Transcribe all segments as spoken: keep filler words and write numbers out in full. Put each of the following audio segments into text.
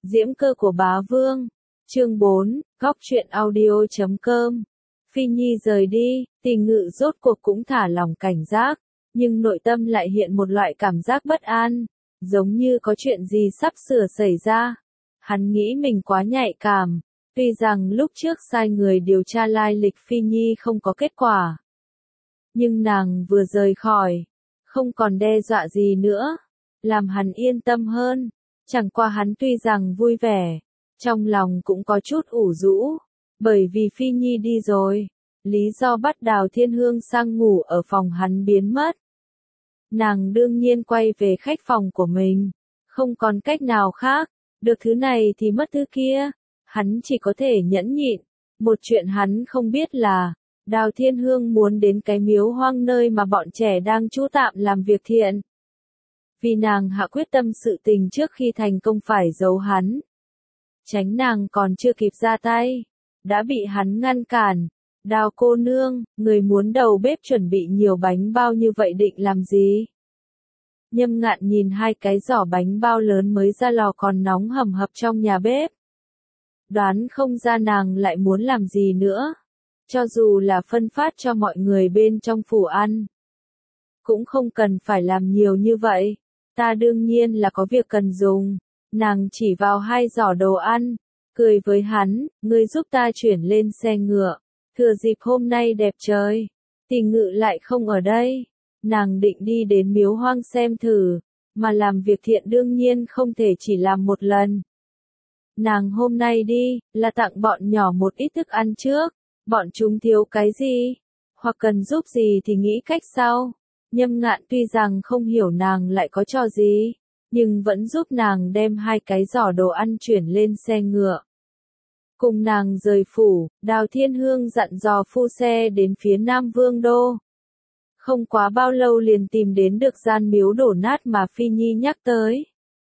Diễm cơ của bá vương. Chương bốn, góc truyện audio chấm com. Phi Nhi rời đi, Tỳ Ngự rốt cuộc cũng thả lỏng cảnh giác, nhưng nội tâm lại hiện một loại cảm giác bất an, giống như có chuyện gì sắp sửa xảy ra. Hắn nghĩ mình quá nhạy cảm, tuy rằng lúc trước sai người điều tra lai lịch Phi Nhi không có kết quả. Nhưng nàng vừa rời khỏi, không còn đe dọa gì nữa, làm hắn yên tâm hơn. Chẳng qua hắn tuy rằng vui vẻ, trong lòng cũng có chút ủ rũ, bởi vì Phi Nhi đi rồi, lý do bắt Đào Thiên Hương sang ngủ ở phòng hắn biến mất. Nàng đương nhiên quay về khách phòng của mình, không còn cách nào khác, được thứ này thì mất thứ kia, hắn chỉ có thể nhẫn nhịn. Một chuyện hắn không biết là, Đào Thiên Hương muốn đến cái miếu hoang nơi mà bọn trẻ đang trú tạm làm việc thiện. Vì nàng hạ quyết tâm sự tình trước khi thành công phải giấu hắn. Tránh nàng còn chưa kịp ra tay, đã bị hắn ngăn cản. Đào cô nương, người muốn đầu bếp chuẩn bị nhiều bánh bao như vậy định làm gì? Nhâm Ngạn nhìn hai cái giỏ bánh bao lớn mới ra lò còn nóng hầm hập trong nhà bếp. Đoán không ra nàng lại muốn làm gì nữa. Cho dù là phân phát cho mọi người bên trong phủ ăn, cũng không cần phải làm nhiều như vậy. Ta đương nhiên là có việc cần dùng. Nàng chỉ vào hai giỏ đồ ăn, cười với hắn, ngươi giúp ta chuyển lên xe ngựa. Thừa dịp hôm nay đẹp trời, Tỳ Ngự lại không ở đây. Nàng định đi đến miếu hoang xem thử, mà làm việc thiện đương nhiên không thể chỉ làm một lần. Nàng hôm nay đi, là tặng bọn nhỏ một ít thức ăn trước, bọn chúng thiếu cái gì, hoặc cần giúp gì thì nghĩ cách sau. Nhâm Ngạn tuy rằng không hiểu nàng lại có trò gì, nhưng vẫn giúp nàng đem hai cái giỏ đồ ăn chuyển lên xe ngựa. Cùng nàng rời phủ, Đào Thiên Hương dặn dò phu xe đến phía Nam Vương Đô. Không quá bao lâu liền tìm đến được gian miếu đổ nát mà Phi Nhi nhắc tới.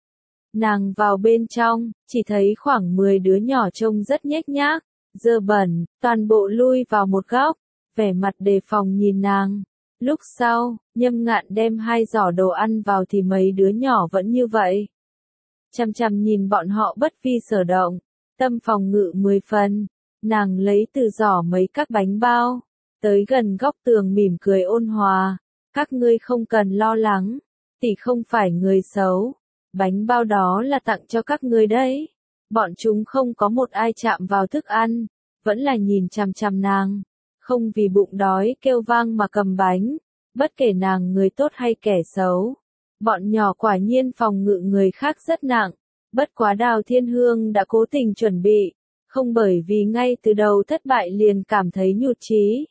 Nàng vào bên trong, chỉ thấy khoảng mười đứa nhỏ trông rất nhếch nhác, dơ bẩn, toàn bộ lui vào một góc, vẻ mặt đề phòng nhìn nàng. Lúc sau, Nhâm Ngạn đem hai giỏ đồ ăn vào thì mấy đứa nhỏ vẫn như vậy. Chằm chằm nhìn bọn họ bất vi sở động, tâm phòng ngự mười phần, nàng lấy từ giỏ mấy các bánh bao, tới gần góc tường mỉm cười ôn hòa, các ngươi không cần lo lắng, tỷ không phải người xấu, bánh bao đó là tặng cho các ngươi đấy. Bọn chúng không có một ai chạm vào thức ăn, vẫn là nhìn chằm chằm nàng, không vì bụng đói kêu vang mà cầm bánh, bất kể nàng người tốt hay kẻ xấu. Bọn nhỏ quả nhiên phòng ngự người khác rất nặng, bất quá Đào Thiên Hương đã cố tình chuẩn bị, không bởi vì ngay từ đầu thất bại liền cảm thấy nhụt chí.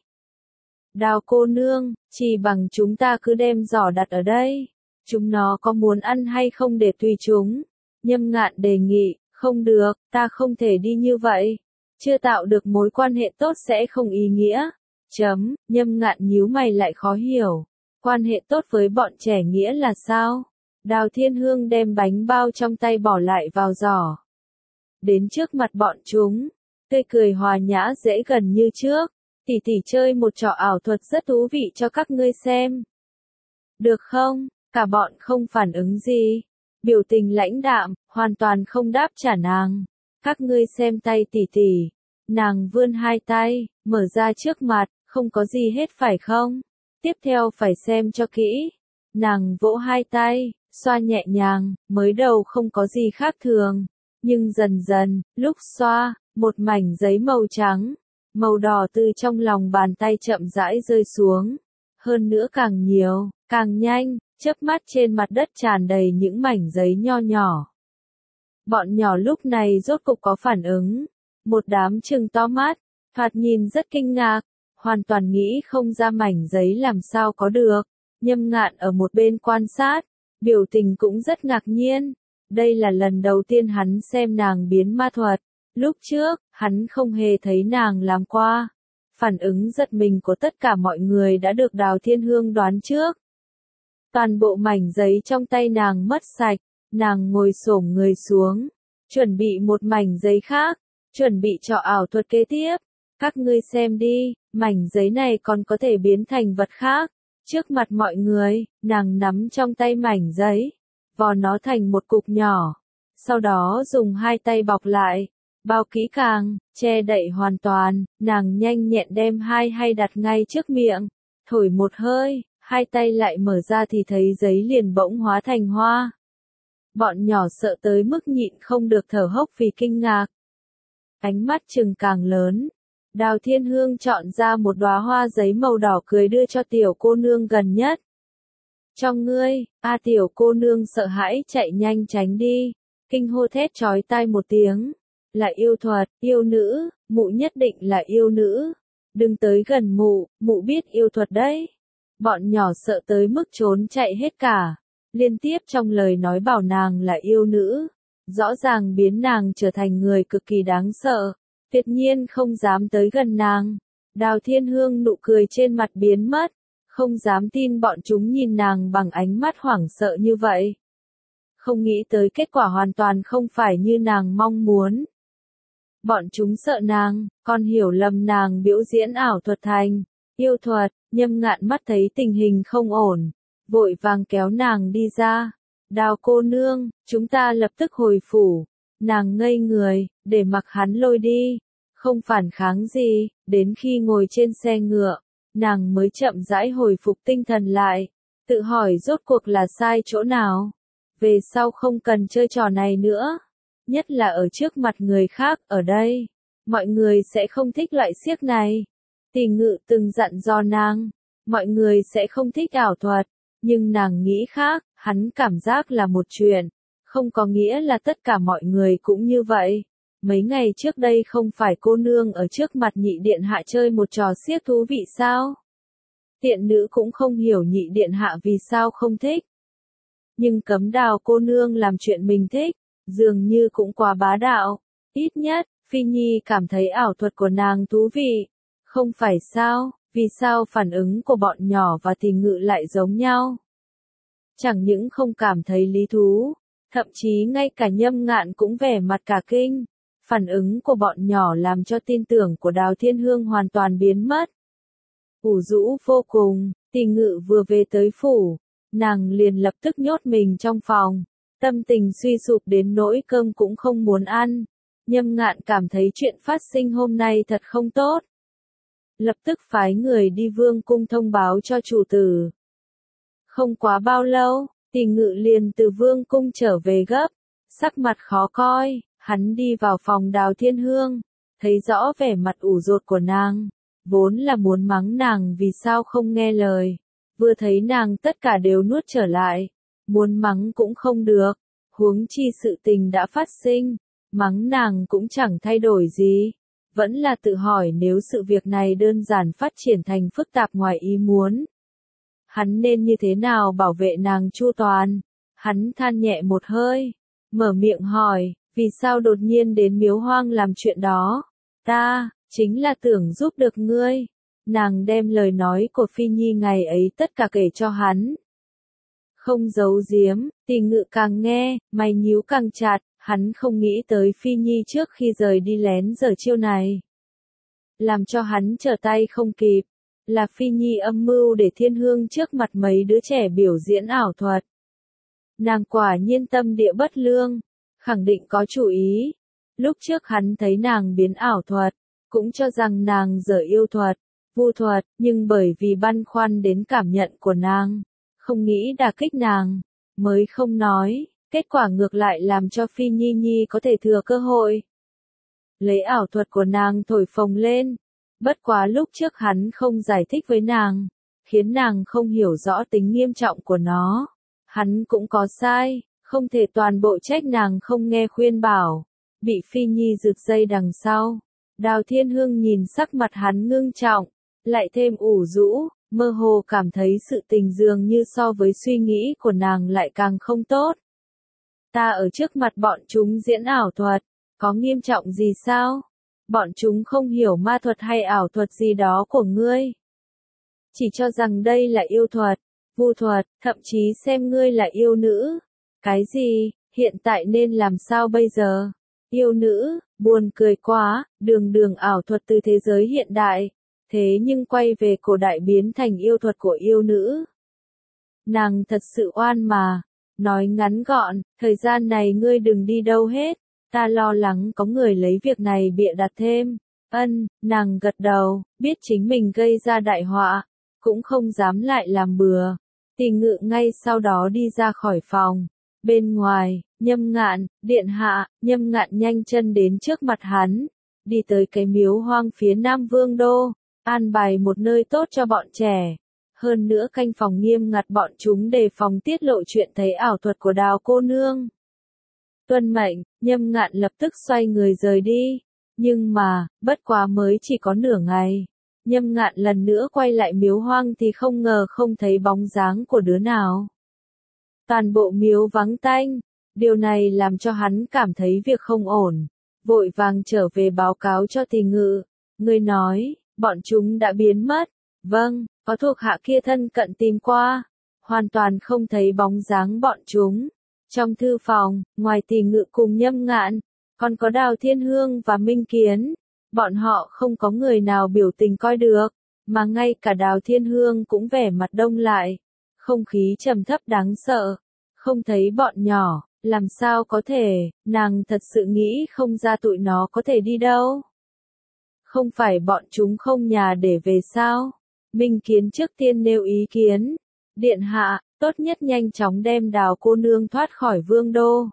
Đào cô nương, chỉ bằng chúng ta cứ đem giỏ đặt ở đây, chúng nó có muốn ăn hay không để tùy chúng. Nhâm Ngạn đề nghị, không được, ta không thể đi như vậy, chưa tạo được mối quan hệ tốt sẽ không ý nghĩa. Chấm, Nhâm Ngạn nhíu mày lại khó hiểu, quan hệ tốt với bọn trẻ nghĩa là sao? Đào Thiên Hương đem bánh bao trong tay bỏ lại vào giỏ. Đến trước mặt bọn chúng, tươi cười hòa nhã dễ gần như trước, tỷ tỷ chơi một trò ảo thuật rất thú vị cho các ngươi xem. Được không? Cả bọn không phản ứng gì, biểu tình lãnh đạm, hoàn toàn không đáp trả nàng. Các ngươi xem tay tỷ tỷ. Nàng vươn hai tay, mở ra trước mặt, không có gì hết phải không? Tiếp theo phải xem cho kỹ. Nàng vỗ hai tay, xoa nhẹ nhàng, mới đầu không có gì khác thường. Nhưng dần dần, lúc xoa, một mảnh giấy màu trắng, màu đỏ từ trong lòng bàn tay chậm rãi rơi xuống. Hơn nữa càng nhiều, càng nhanh, chớp mắt trên mặt đất tràn đầy những mảnh giấy nho nhỏ. Bọn nhỏ lúc này rốt cục có phản ứng. Một đám trừng to mắt, thoạt nhìn rất kinh ngạc, hoàn toàn nghĩ không ra mảnh giấy làm sao có được. Nhâm Ngạn ở một bên quan sát, biểu tình cũng rất ngạc nhiên. Đây là lần đầu tiên hắn xem nàng biến ma thuật. Lúc trước, hắn không hề thấy nàng làm qua. Phản ứng giật mình của tất cả mọi người đã được Đào Thiên Hương đoán trước. Toàn bộ mảnh giấy trong tay nàng mất sạch, nàng ngồi xổm người xuống, chuẩn bị một mảnh giấy khác, chuẩn bị cho ảo thuật kế tiếp. Các ngươi xem đi, mảnh giấy này còn có thể biến thành vật khác. Trước mặt mọi người, nàng nắm trong tay mảnh giấy, vò nó thành một cục nhỏ. sau đó dùng hai tay bọc lại, bao kỹ càng, che đậy hoàn toàn, nàng nhanh nhẹn đem hai hay đặt ngay trước miệng, thổi một hơi, hai tay lại mở ra thì thấy giấy liền bỗng hóa thành hoa. Bọn nhỏ sợ tới mức nhịn không được thở hốc vì kinh ngạc. Ánh mắt trừng càng lớn. Đào Thiên Hương chọn ra một đóa hoa giấy màu đỏ cười đưa cho tiểu cô nương gần nhất. Cho ngươi, a tiểu cô nương sợ hãi chạy nhanh tránh đi, kinh hô thét chói tai một tiếng. Là yêu thuật, yêu nữ, mụ nhất định là yêu nữ. Đừng tới gần mụ, mụ biết yêu thuật đấy. Bọn nhỏ sợ tới mức trốn chạy hết cả. Liên tiếp trong lời nói bảo nàng là yêu nữ. Rõ ràng biến nàng trở thành người cực kỳ đáng sợ. Tuyệt nhiên không dám tới gần nàng. Đào Thiên Hương nụ cười trên mặt biến mất. Không dám tin bọn chúng nhìn nàng bằng ánh mắt hoảng sợ như vậy. Không nghĩ tới kết quả hoàn toàn không phải như nàng mong muốn. Bọn chúng sợ nàng, còn hiểu lầm nàng biểu diễn ảo thuật thành yêu thuật. Nhâm Ngạn mắt thấy tình hình không ổn, vội vàng kéo nàng đi ra. Đào cô nương, chúng ta lập tức hồi phủ. Nàng ngây người, để mặc hắn lôi đi, không phản kháng gì, đến khi ngồi trên xe ngựa, nàng mới chậm rãi hồi phục tinh thần lại, tự hỏi rốt cuộc là sai chỗ nào. Về sau không cần chơi trò này nữa, nhất là ở trước mặt người khác, ở đây, mọi người sẽ không thích loại xiếc này. Tỷ Ngự từng dặn dò nàng, mọi người sẽ không thích ảo thuật, nhưng nàng nghĩ khác, hắn cảm giác là một chuyện, không có nghĩa là tất cả mọi người cũng như vậy. Mấy ngày trước đây không phải cô nương ở trước mặt nhị điện hạ chơi một trò xiếc thú vị sao? Tiện nữ cũng không hiểu nhị điện hạ vì sao không thích. Nhưng cấm Đào cô nương làm chuyện mình thích, dường như cũng quá bá đạo. Ít nhất, Phi Nhi cảm thấy ảo thuật của nàng thú vị. Không phải sao, vì sao phản ứng của bọn nhỏ và Tỷ Ngự lại giống nhau? Chẳng những không cảm thấy lý thú, thậm chí ngay cả Nhâm Ngạn cũng vẻ mặt cả kinh. Phản ứng của bọn nhỏ làm cho tin tưởng của Đào Thiên Hương hoàn toàn biến mất. Ủ rũ vô cùng, Tỷ Ngự vừa về tới phủ, nàng liền lập tức nhốt mình trong phòng, tâm tình suy sụp đến nỗi cơm cũng không muốn ăn. Nhâm Ngạn cảm thấy chuyện phát sinh hôm nay thật không tốt. Lập tức phái người đi vương cung thông báo cho chủ tử. Không quá bao lâu, Tỷ Ngự liền từ vương cung trở về gấp, sắc mặt khó coi. Hắn đi vào phòng Đào Thiên Hương, thấy rõ vẻ mặt ủ rột của nàng, vốn là muốn mắng nàng vì sao không nghe lời, vừa thấy nàng tất cả đều nuốt trở lại, muốn mắng cũng không được, huống chi sự tình đã phát sinh, mắng nàng cũng chẳng thay đổi gì, vẫn là tự hỏi nếu sự việc này đơn giản phát triển thành phức tạp ngoài ý muốn. Hắn nên như thế nào bảo vệ nàng chu toàn? Hắn than nhẹ một hơi, mở miệng hỏi. Vì sao đột nhiên đến Miếu Hoang làm chuyện đó? Ta, chính là tưởng giúp được ngươi. Nàng đem lời nói của Phi Nhi ngày ấy tất cả kể cho hắn. Không giấu giếm, Tỷ Ngự càng nghe, mày nhíu càng chặt, hắn không nghĩ tới Phi Nhi trước khi rời đi lén giở chiêu này. Làm cho hắn trở tay không kịp, là Phi Nhi âm mưu để Thiên Hương trước mặt mấy đứa trẻ biểu diễn ảo thuật. Nàng quả nhiên tâm địa bất lương. Khẳng định có chủ ý. Lúc trước hắn thấy nàng biến ảo thuật, cũng cho rằng nàng dở yêu thuật, vu thuật, nhưng bởi vì băn khoăn đến cảm nhận của nàng, không nghĩ đả kích nàng, mới không nói, kết quả ngược lại làm cho Phi Nhi Nhi có thể thừa cơ hội. Lấy ảo thuật của nàng thổi phồng lên, bất quá lúc trước hắn không giải thích với nàng, khiến nàng không hiểu rõ tính nghiêm trọng của nó. Hắn cũng có sai. Không thể toàn bộ trách nàng không nghe khuyên bảo, bị Phi Nhi rực dây đằng sau. Đào Thiên Hương nhìn sắc mặt hắn ngưng trọng, lại thêm ủ rũ, mơ hồ cảm thấy sự tình dường như so với suy nghĩ của nàng lại càng không tốt. Ta ở trước mặt bọn chúng diễn ảo thuật, có nghiêm trọng gì sao? Bọn chúng không hiểu ma thuật hay ảo thuật gì đó của ngươi. Chỉ cho rằng đây là yêu thuật, vu thuật, thậm chí xem ngươi là yêu nữ. Cái gì, hiện tại nên làm sao bây giờ? Yêu nữ, buồn cười quá, đường đường ảo thuật từ thế giới hiện đại, thế nhưng quay về cổ đại biến thành yêu thuật của yêu nữ. Nàng thật sự oan mà, nói ngắn gọn, thời gian này ngươi đừng đi đâu hết, ta lo lắng có người lấy việc này bịa đặt thêm. Ân, nàng gật đầu, biết chính mình gây ra đại họa, cũng không dám lại làm bừa. Tỳ Ngự ngay sau đó đi ra khỏi phòng. Bên ngoài, Nhâm Ngạn, điện hạ, Nhâm Ngạn nhanh chân đến trước mặt hắn, đi tới cái miếu hoang phía Nam Vương đô, an bài một nơi tốt cho bọn trẻ. Hơn nữa canh phòng nghiêm ngặt bọn chúng đề phòng tiết lộ chuyện thấy ảo thuật của Đào cô nương. Tuân mệnh, Nhâm Ngạn lập tức xoay người rời đi. Nhưng mà, bất quá mới chỉ có nửa ngày. Nhâm Ngạn lần nữa quay lại miếu hoang thì không ngờ không thấy bóng dáng của đứa nào. Toàn bộ miếu vắng tanh, điều này làm cho hắn cảm thấy việc không ổn. Vội vàng trở về báo cáo cho Tỳ Ngự. Người nói, bọn chúng đã biến mất. Vâng, có thuộc hạ kia thân cận tìm qua. Hoàn toàn không thấy bóng dáng bọn chúng. Trong thư phòng, ngoài Tỳ Ngự cùng Nhâm Ngạn, còn có Đào Thiên Hương và Minh Kiến. Bọn họ không có người nào biểu tình coi được, mà ngay cả Đào Thiên Hương cũng vẻ mặt đông lại. Không khí trầm thấp đáng sợ. Không thấy bọn nhỏ, làm sao có thể, nàng thật sự nghĩ không ra tụi nó có thể đi đâu. Không phải bọn chúng không nhà để về sao? Minh Kiến trước tiên nêu ý kiến. Điện hạ, tốt nhất nhanh chóng đem Đào cô nương thoát khỏi Vương đô.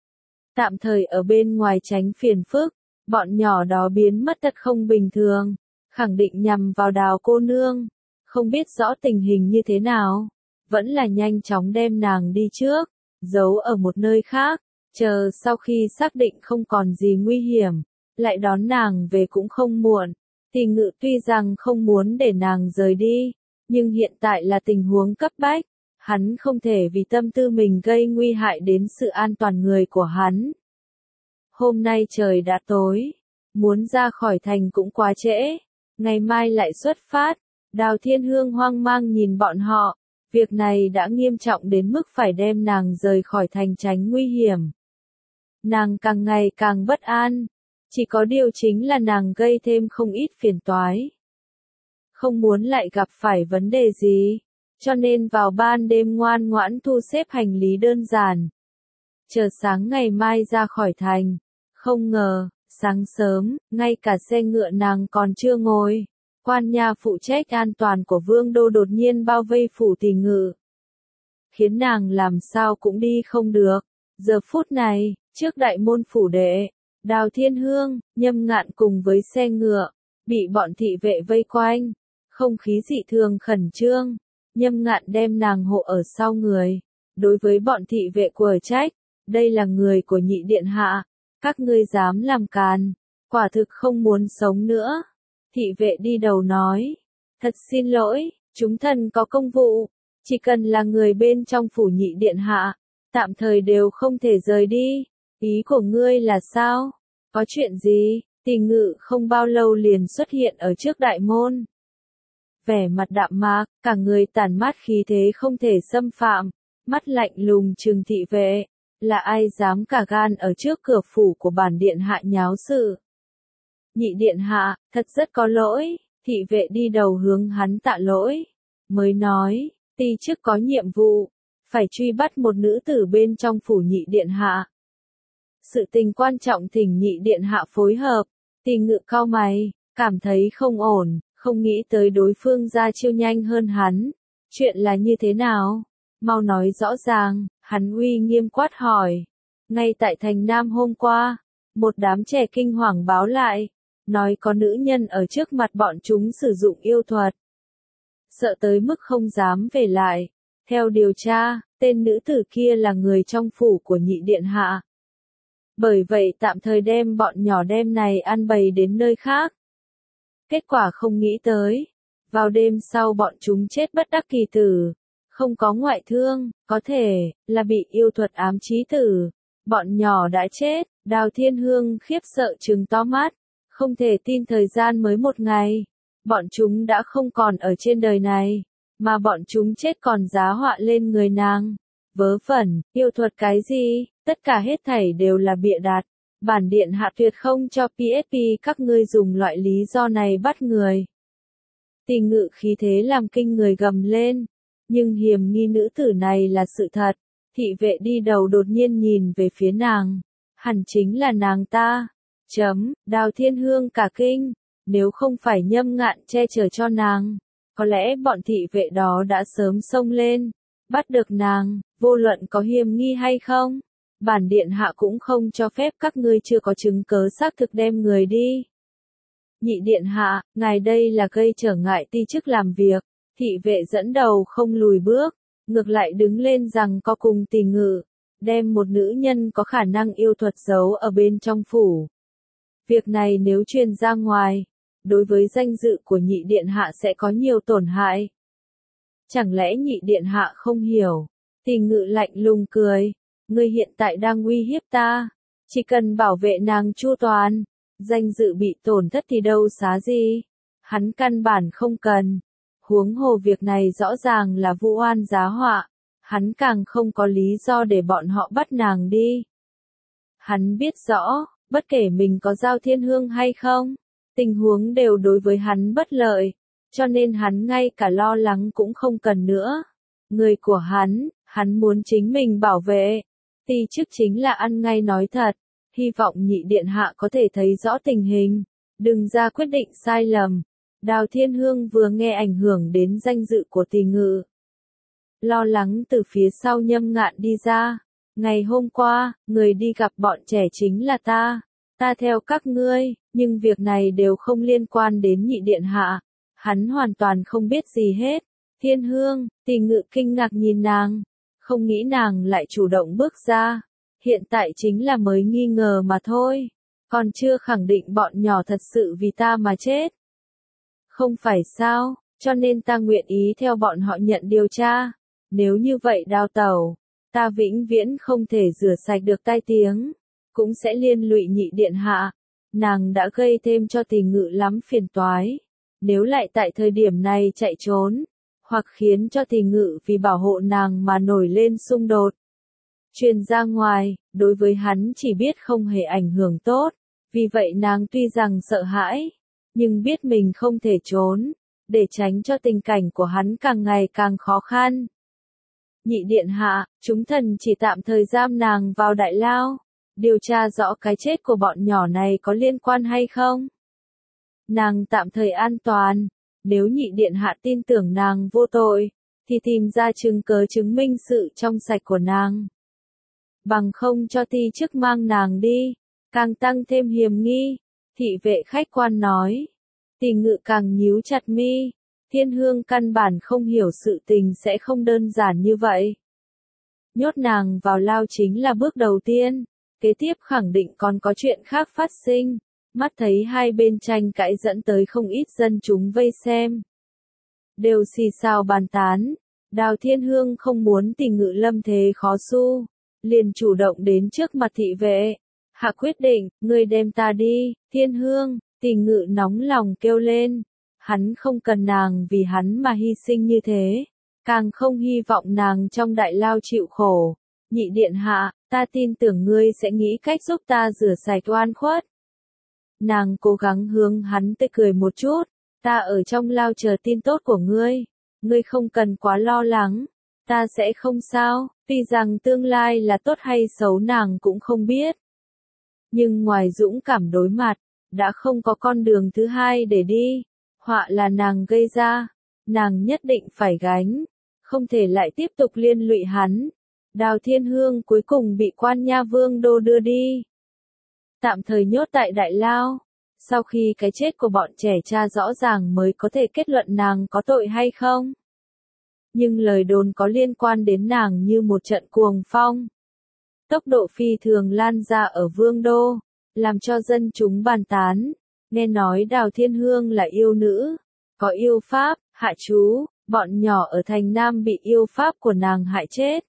Tạm thời ở bên ngoài tránh phiền phức, bọn nhỏ đó biến mất thật không bình thường, khẳng định nhằm vào Đào cô nương. Không biết rõ tình hình như thế nào, vẫn là nhanh chóng đem nàng đi trước, giấu ở một nơi khác, chờ sau khi xác định không còn gì nguy hiểm, lại đón nàng về cũng không muộn. Tỳ Ngự tuy rằng không muốn để nàng rời đi, nhưng hiện tại là tình huống cấp bách, hắn không thể vì tâm tư mình gây nguy hại đến sự an toàn người của hắn. Hôm nay trời đã tối, muốn ra khỏi thành cũng quá trễ, ngày mai lại xuất phát. Đào Thiên Hương hoang mang nhìn bọn họ, việc này đã nghiêm trọng đến mức phải đem nàng rời khỏi thành tránh nguy hiểm. Nàng càng ngày càng bất an, chỉ có điều chính là nàng gây thêm không ít phiền toái. Không muốn lại gặp phải vấn đề gì, cho nên vào ban đêm ngoan ngoãn thu xếp hành lý đơn giản. Chờ sáng ngày mai ra khỏi thành, không ngờ, sáng sớm, ngay cả xe ngựa nàng còn chưa ngồi. Quan nha phụ trách an toàn của Vương đô đột nhiên bao vây phủ Tỳ Ngự, khiến nàng làm sao cũng đi không được. Giờ phút này, trước đại môn phủ đệ, Đào Thiên Hương, Nhâm Ngạn cùng với xe ngựa, bị bọn thị vệ vây quanh, không khí dị thường khẩn trương. Nhâm Ngạn đem nàng hộ ở sau người, đối với bọn thị vệ quở trách, đây là người của nhị điện hạ, các ngươi dám làm càn, quả thực không muốn sống nữa. Thị vệ đi đầu nói, thật xin lỗi, chúng thần có công vụ, chỉ cần là người bên trong phủ nhị điện hạ, tạm thời đều không thể rời đi. Ý của ngươi là sao? Có chuyện gì? Tỳ Ngự không bao lâu liền xuất hiện ở trước đại môn. Vẻ mặt đạm mạc, cả người tản mát khí thế không thể xâm phạm, mắt lạnh lùng trừng thị vệ, là ai dám cả gan ở trước cửa phủ của bản điện hạ nháo sự. Nhị điện hạ, thật rất có lỗi, thị vệ đi đầu hướng hắn tạ lỗi, mới nói, ti chức có nhiệm vụ, phải truy bắt một nữ tử bên trong phủ nhị điện hạ. Sự tình quan trọng thỉnh nhị điện hạ phối hợp. Tỳ Ngự cau mày, cảm thấy không ổn, không nghĩ tới đối phương ra chiêu nhanh hơn hắn. Chuyện là như thế nào? Mau nói rõ ràng, hắn uy nghiêm quát hỏi. Ngay tại thành Nam hôm qua, một đám trẻ kinh hoàng báo lại, nói có nữ nhân ở trước mặt bọn chúng sử dụng yêu thuật. Sợ tới mức không dám về lại. Theo điều tra, tên nữ tử kia là người trong phủ của nhị điện hạ. Bởi vậy tạm thời đem bọn nhỏ đem này ăn bày đến nơi khác. Kết quả không nghĩ tới. Vào đêm sau bọn chúng chết bất đắc kỳ tử. Không có ngoại thương, có thể là bị yêu thuật ám chí tử. Bọn nhỏ đã chết. Đào Thiên Hương khiếp sợ trừng to mắt. Không thể tin thời gian mới một ngày. Bọn chúng đã không còn ở trên đời này. Mà bọn chúng chết còn giá họa lên người nàng. Vớ vẩn, yêu thuật cái gì, tất cả hết thảy đều là bịa đặt. Bản điện hạ tuyệt không cho pê ét pê các ngươi dùng loại lý do này bắt người. Tỳ Ngự khí thế làm kinh người gầm lên. Nhưng hiểm nghi nữ tử này là sự thật. Thị vệ đi đầu đột nhiên nhìn về phía nàng. Hẳn chính là nàng ta. Chấm, Đào Thiên Hương cả kinh. Nếu không phải Nhâm Ngạn che chở cho nàng, có lẽ bọn thị vệ đó đã sớm xông lên, bắt được nàng, vô luận có hiềm nghi hay không. Bản điện hạ cũng không cho phép các ngươi chưa có chứng cớ xác thực đem người đi. Nhị điện hạ, ngài đây là gây trở ngại ti chức làm việc. Thị vệ dẫn đầu không lùi bước, ngược lại đứng lên rằng có cùng Tỳ Ngự, đem một nữ nhân có khả năng yêu thuật giấu ở bên trong phủ. Việc này nếu truyền ra ngoài, đối với danh dự của nhị điện hạ sẽ có nhiều tổn hại. Chẳng lẽ nhị điện hạ không hiểu? Tỳ Ngự lạnh lùng cười, ngươi hiện tại đang uy hiếp ta, chỉ cần bảo vệ nàng chu toàn, danh dự bị tổn thất thì đâu xá gì, hắn căn bản không cần. Huống hồ việc này rõ ràng là vu oan giá họa, hắn càng không có lý do để bọn họ bắt nàng đi. Hắn biết rõ, bất kể mình có giao thiên hương hay không, tình huống đều đối với hắn bất lợi, cho nên hắn ngay cả lo lắng cũng không cần nữa. Người của hắn, hắn muốn chính mình bảo vệ. Ti chức chính là ăn ngay nói thật, hy vọng nhị điện hạ có thể thấy rõ tình hình, đừng ra quyết định sai lầm. Đào Thiên Hương vừa nghe ảnh hưởng đến danh dự của Tỳ Ngự, lo lắng từ phía sau Nhâm Ngạn đi ra. Ngày hôm qua, người đi gặp bọn trẻ chính là ta, ta theo các ngươi, nhưng việc này đều không liên quan đến nhị điện hạ. Hắn hoàn toàn không biết gì hết. Thiên Hương, Tỳ Ngự kinh ngạc nhìn nàng, không nghĩ nàng lại chủ động bước ra. Hiện tại chính là mới nghi ngờ mà thôi, còn chưa khẳng định bọn nhỏ thật sự vì ta mà chết. Không phải sao, cho nên ta nguyện ý theo bọn họ nhận điều tra. Nếu như vậy Đào tẩu, ta vĩnh viễn không thể rửa sạch được tai tiếng, cũng sẽ liên lụy nhị điện hạ. Nàng đã gây thêm cho Tỳ Ngự lắm phiền toái. Nếu lại tại thời điểm này chạy trốn, hoặc khiến cho Tỳ Ngự vì bảo hộ nàng mà nổi lên xung đột, truyền ra ngoài, đối với hắn chỉ biết không hề ảnh hưởng tốt. Vì vậy nàng tuy rằng sợ hãi, nhưng biết mình không thể trốn, để tránh cho tình cảnh của hắn càng ngày càng khó khăn. Nhị điện hạ, chúng thần chỉ tạm thời giam nàng vào đại lao, điều tra rõ cái chết của bọn nhỏ này có liên quan hay không. Nàng tạm thời an toàn, nếu nhị điện hạ tin tưởng nàng vô tội, thì tìm ra chứng cớ chứng minh sự trong sạch của nàng. Bằng không cho ti chức mang nàng đi, càng tăng thêm hiềm nghi. Thị vệ khách quan nói. Tỳ Ngự càng nhíu chặt mi. Thiên Hương căn bản không hiểu sự tình sẽ không đơn giản như vậy. Nhốt nàng vào lao chính là bước đầu tiên, kế tiếp khẳng định còn có chuyện khác phát sinh. Mắt thấy hai bên tranh cãi dẫn tới không ít dân chúng vây xem, đều xì xào bàn tán. Đào Thiên Hương không muốn Tỳ Ngự lâm thế khó su, liền chủ động đến trước mặt thị vệ. Hạ quyết định, ngươi đem ta đi. Thiên Hương, Tỳ Ngự nóng lòng kêu lên. Hắn không cần nàng vì hắn mà hy sinh như thế, càng không hy vọng nàng trong đại lao chịu khổ. Nhị điện hạ, ta tin tưởng ngươi sẽ nghĩ cách giúp ta rửa sạch oan khuất. Nàng cố gắng hướng hắn tươi cười một chút. Ta ở trong lao chờ tin tốt của ngươi. Ngươi không cần quá lo lắng. Ta sẽ không sao. Tuy rằng tương lai là tốt hay xấu nàng cũng không biết. Nhưng ngoài dũng cảm đối mặt, đã không có con đường thứ hai để đi. Họa là nàng gây ra. Nàng nhất định phải gánh. Không thể lại tiếp tục liên lụy hắn. Đào Thiên Hương cuối cùng bị Quan Nha Vương Đô đưa đi. Tạm thời nhốt tại đại lao. Sau khi cái chết của bọn trẻ cha rõ ràng mới có thể kết luận nàng có tội hay không. Nhưng lời đồn có liên quan đến nàng như một trận cuồng phong. Tốc độ phi thường lan ra ở Vương Đô, làm cho dân chúng bàn tán. Nghe nói Đào Thiên Hương là yêu nữ, có yêu pháp, hạ chú, bọn nhỏ ở thành Nam bị yêu pháp của nàng hại chết.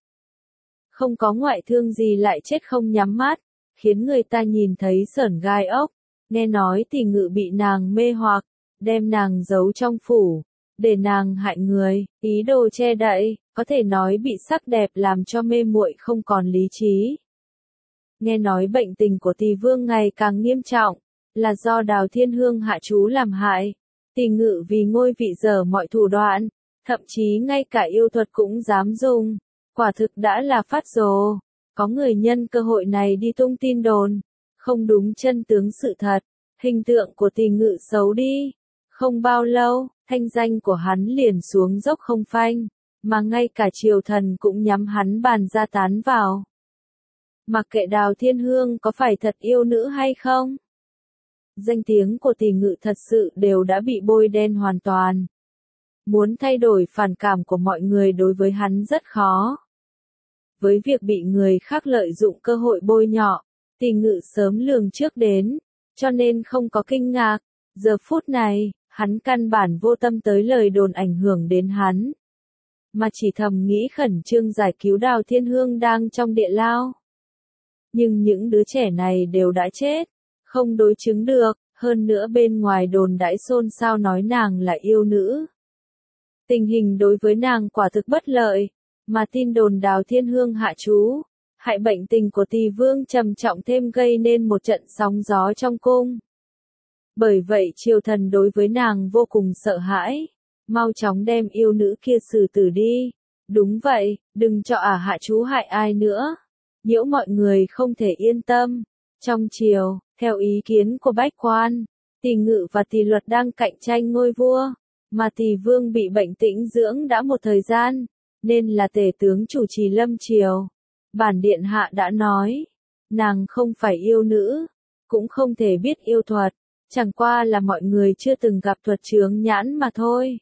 Không có ngoại thương gì lại chết không nhắm mắt, khiến người ta nhìn thấy sởn gai ốc. Nghe nói Tỳ Ngự bị nàng mê hoặc, đem nàng giấu trong phủ, để nàng hại người, ý đồ che đậy, có thể nói bị sắc đẹp làm cho mê muội không còn lý trí. Nghe nói bệnh tình của Tỳ Vương ngày càng nghiêm trọng, là do Đào Thiên Hương hạ chú làm hại. Tỳ Ngự vì ngôi vị dở mọi thủ đoạn, thậm chí ngay cả yêu thuật cũng dám dùng. Quả thực đã là phát rồ. Có người nhân cơ hội này đi tung tin đồn, không đúng chân tướng sự thật. Hình tượng của Tỳ Ngự xấu đi. Không bao lâu, thanh danh của hắn liền xuống dốc không phanh, mà ngay cả triều thần cũng nhắm hắn bàn ra tán vào. Mặc kệ Đào Thiên Hương có phải thật yêu nữ hay không, danh tiếng của Tỳ Ngự thật sự đều đã bị bôi đen hoàn toàn. Muốn thay đổi phản cảm của mọi người đối với hắn rất khó. Với việc bị người khác lợi dụng cơ hội bôi nhọ, Tỳ Ngự sớm lường trước đến, cho nên không có kinh ngạc. Giờ phút này, hắn căn bản vô tâm tới lời đồn ảnh hưởng đến hắn, mà chỉ thầm nghĩ khẩn trương giải cứu Đào Thiên Hương đang trong địa lao. Nhưng những đứa trẻ này đều đã chết, không đối chứng được, hơn nữa bên ngoài đồn đãi xôn xao nói nàng là yêu nữ. Tình hình đối với nàng quả thực bất lợi, mà tin đồn Đào Thiên Hương hạ chú, hại bệnh tình của Tỳ Vương trầm trọng thêm gây nên một trận sóng gió trong cung. Bởi vậy triều thần đối với nàng vô cùng sợ hãi, mau chóng đem yêu nữ kia xử tử đi. Đúng vậy, đừng cho ả hạ chú hại ai nữa. Nhiễu mọi người không thể yên tâm. Trong triều, theo ý kiến của bách quan, Tỳ Ngự và Tỳ Luật đang cạnh tranh ngôi vua, mà Tỳ Vương bị bệnh tĩnh dưỡng đã một thời gian, nên là tể tướng chủ trì lâm triều. Bản điện hạ đã nói, nàng không phải yêu nữ, cũng không thể biết yêu thuật, chẳng qua là mọi người chưa từng gặp thuật chướng nhãn mà thôi.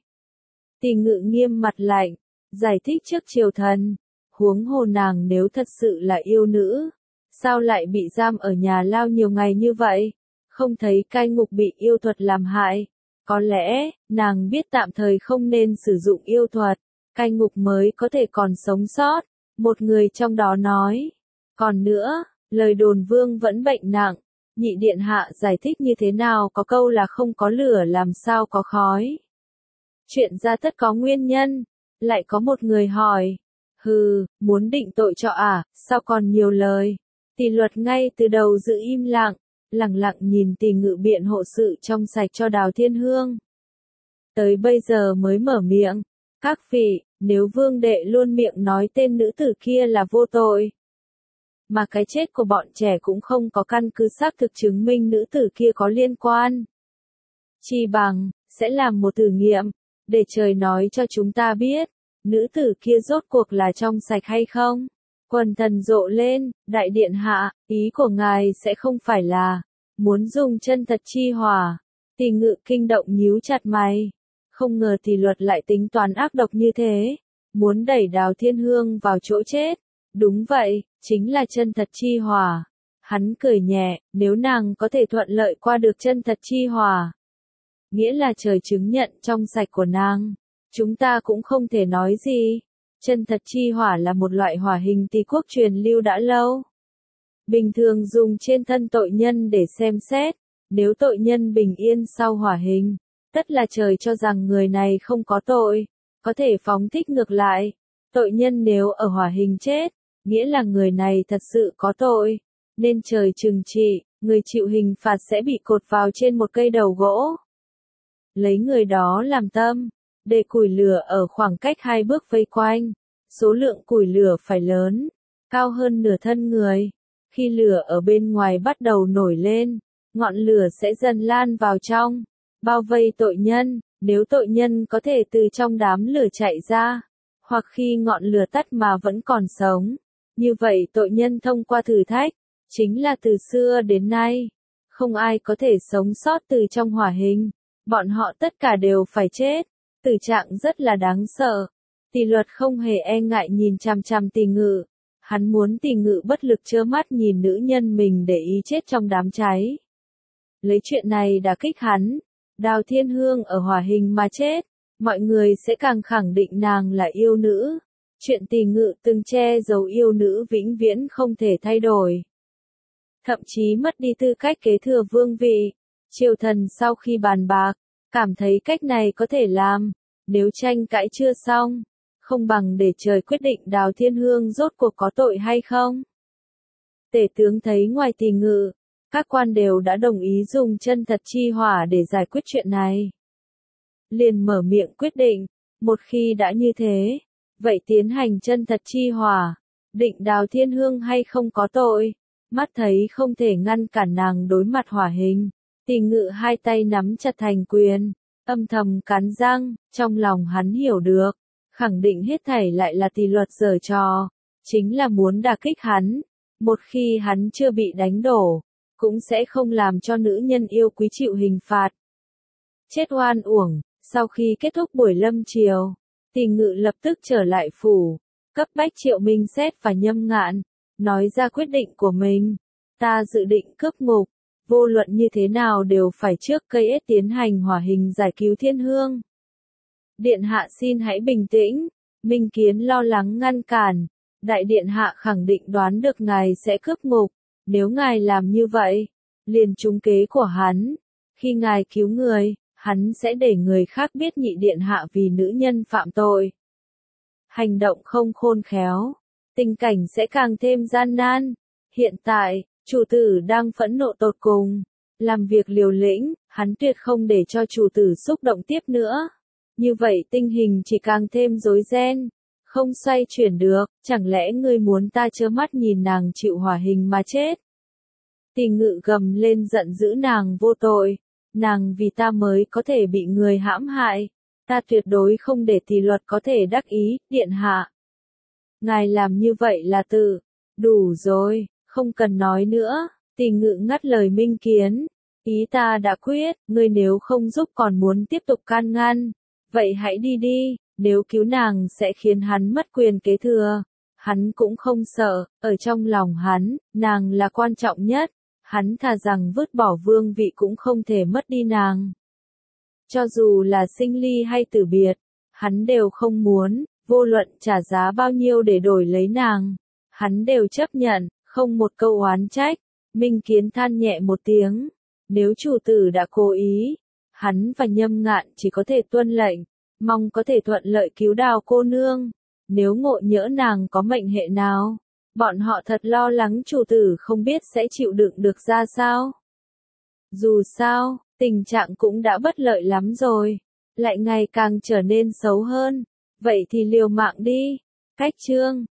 Tỳ Ngự nghiêm mặt lạnh, giải thích trước triều thần, huống hồ nàng nếu thật sự là yêu nữ, sao lại bị giam ở nhà lao nhiều ngày như vậy, không thấy cai ngục bị yêu thuật làm hại, có lẽ, nàng biết tạm thời không nên sử dụng yêu thuật, cai ngục mới có thể còn sống sót, một người trong đó nói. Còn nữa, lời đồn vương vẫn bệnh nặng, nhị điện hạ giải thích như thế nào có câu là không có lửa làm sao có khói. Chuyện ra tất có nguyên nhân, lại có một người hỏi, hừ, muốn định tội cho ả, à, sao còn nhiều lời. Tỳ Luật ngay từ đầu giữ im lặng, lặng lặng nhìn Tỳ Ngự biện hộ sự trong sạch cho Đào Thiên Hương. Tới bây giờ mới mở miệng, các vị, nếu vương đệ luôn miệng nói tên nữ tử kia là vô tội, mà cái chết của bọn trẻ cũng không có căn cứ xác thực chứng minh nữ tử kia có liên quan, chi bằng, sẽ làm một thử nghiệm, để trời nói cho chúng ta biết, nữ tử kia rốt cuộc là trong sạch hay không. Quần thần rộ lên, đại điện hạ, ý của ngài sẽ không phải là, muốn dùng chân thật chi hỏa. Tỳ Ngự kinh động nhíu chặt mày, không ngờ Tỳ Luật lại tính toán ác độc như thế, muốn đẩy Đào Thiên Hương vào chỗ chết. Đúng vậy, chính là chân thật chi hỏa. Hắn cười nhẹ, nếu nàng có thể thuận lợi qua được chân thật chi hỏa, nghĩa là trời chứng nhận trong sạch của nàng, chúng ta cũng không thể nói gì. Chân thật chi hỏa là một loại hỏa hình Tỳ quốc truyền lưu đã lâu. Bình thường dùng trên thân tội nhân để xem xét, nếu tội nhân bình yên sau hỏa hình, tất là trời cho rằng người này không có tội, có thể phóng thích ngược lại. Tội nhân nếu ở hỏa hình chết, nghĩa là người này thật sự có tội, nên trời trừng trị, người chịu hình phạt sẽ bị cột vào trên một cây đầu gỗ. Lấy người đó làm tâm, để củi lửa ở khoảng cách hai bước vây quanh, số lượng củi lửa phải lớn, cao hơn nửa thân người. Khi lửa ở bên ngoài bắt đầu nổi lên, ngọn lửa sẽ dần lan vào trong, bao vây tội nhân. Nếu tội nhân có thể từ trong đám lửa chạy ra, hoặc khi ngọn lửa tắt mà vẫn còn sống, như vậy tội nhân thông qua thử thách, chính là từ xưa đến nay, không ai có thể sống sót từ trong hỏa hình, bọn họ tất cả đều phải chết, tử trạng rất là đáng sợ. Tỳ Luật không hề e ngại nhìn chằm chằm Tỳ Ngự, hắn muốn Tỳ Ngự bất lực trơ mắt nhìn nữ nhân mình để ý chết trong đám cháy. Lấy chuyện này đả kích hắn, Đào Thiên Hương ở hỏa hình mà chết, mọi người sẽ càng khẳng định nàng là yêu nữ. Chuyện Tỳ Ngự từng che giấu yêu nữ vĩnh viễn không thể thay đổi. Thậm chí mất đi tư cách kế thừa vương vị. Triều thần sau khi bàn bạc, cảm thấy cách này có thể làm, nếu tranh cãi chưa xong, không bằng để trời quyết định Đào Thiên Hương rốt cuộc có tội hay không. Tể tướng thấy ngoài Tỳ Ngự, các quan đều đã đồng ý dùng chân thật chi hỏa để giải quyết chuyện này. Liền mở miệng quyết định, một khi đã như thế, Vậy tiến hành chân thật chi hỏa, định Đào Thiên Hương hay không có tội? Mắt thấy không thể ngăn cản nàng đối mặt hỏa hình, Tỳ Ngự hai tay nắm chặt thành quyền, âm thầm cắn răng, trong lòng hắn hiểu được, khẳng định hết thảy lại là tỳ luật giở trò, chính là muốn đả kích hắn, một khi hắn chưa bị đánh đổ, cũng sẽ không làm cho nữ nhân yêu quý chịu hình phạt. Chết oan uổng, sau khi kết thúc buổi lâm triều, Tỳ Ngự lập tức trở lại phủ, cấp bách Triệu Minh Xét và Nhâm Ngạn, nói ra quyết định của mình. Ta dự định cướp ngục, vô luận như thế nào đều phải trước cây ết tiến hành hỏa hình giải cứu Thiên Hương. Điện hạ xin hãy bình tĩnh, Minh Kiến lo lắng ngăn cản, đại điện hạ khẳng định đoán được ngài sẽ cướp ngục, nếu ngài làm như vậy, liền trúng kế của hắn, khi ngài cứu người, hắn sẽ để người khác biết nhị điện hạ vì nữ nhân phạm tội. Hành động không khôn khéo, tình cảnh sẽ càng thêm gian nan. Hiện tại, chủ tử đang phẫn nộ tột cùng, làm việc liều lĩnh, hắn tuyệt không để cho chủ tử xúc động tiếp nữa. Như vậy tình hình chỉ càng thêm rối ren, không xoay chuyển được, chẳng lẽ ngươi muốn ta trơ mắt nhìn nàng chịu hỏa hình mà chết? Tỳ Ngự gầm lên giận dữ nàng vô tội, nàng vì ta mới có thể bị người hãm hại, ta tuyệt đối không để tỳ luật có thể đắc ý, điện hạ. Ngài làm như vậy là tự, đủ rồi, không cần nói nữa, Tỳ Ngự ngắt lời Minh Kiến, ý ta đã quyết, ngươi nếu không giúp còn muốn tiếp tục can ngăn, vậy hãy đi đi, nếu cứu nàng sẽ khiến hắn mất quyền kế thừa. Hắn cũng không sợ, ở trong lòng hắn, nàng là quan trọng nhất, hắn thà rằng vứt bỏ vương vị cũng không thể mất đi nàng. Cho dù là sinh ly hay tử biệt, hắn đều không muốn, vô luận trả giá bao nhiêu để đổi lấy nàng, hắn đều chấp nhận, không một câu oán trách. Minh Kiến than nhẹ một tiếng, nếu chủ tử đã cố ý, hắn và Nhâm Ngạn chỉ có thể tuân lệnh, mong có thể thuận lợi cứu Đào cô nương. Nếu ngộ nhỡ nàng có mệnh hệ nào, bọn họ thật lo lắng chủ tử không biết sẽ chịu đựng được ra sao. Dù sao, tình trạng cũng đã bất lợi lắm rồi, lại ngày càng trở nên xấu hơn, vậy thì liều mạng đi. Cách chương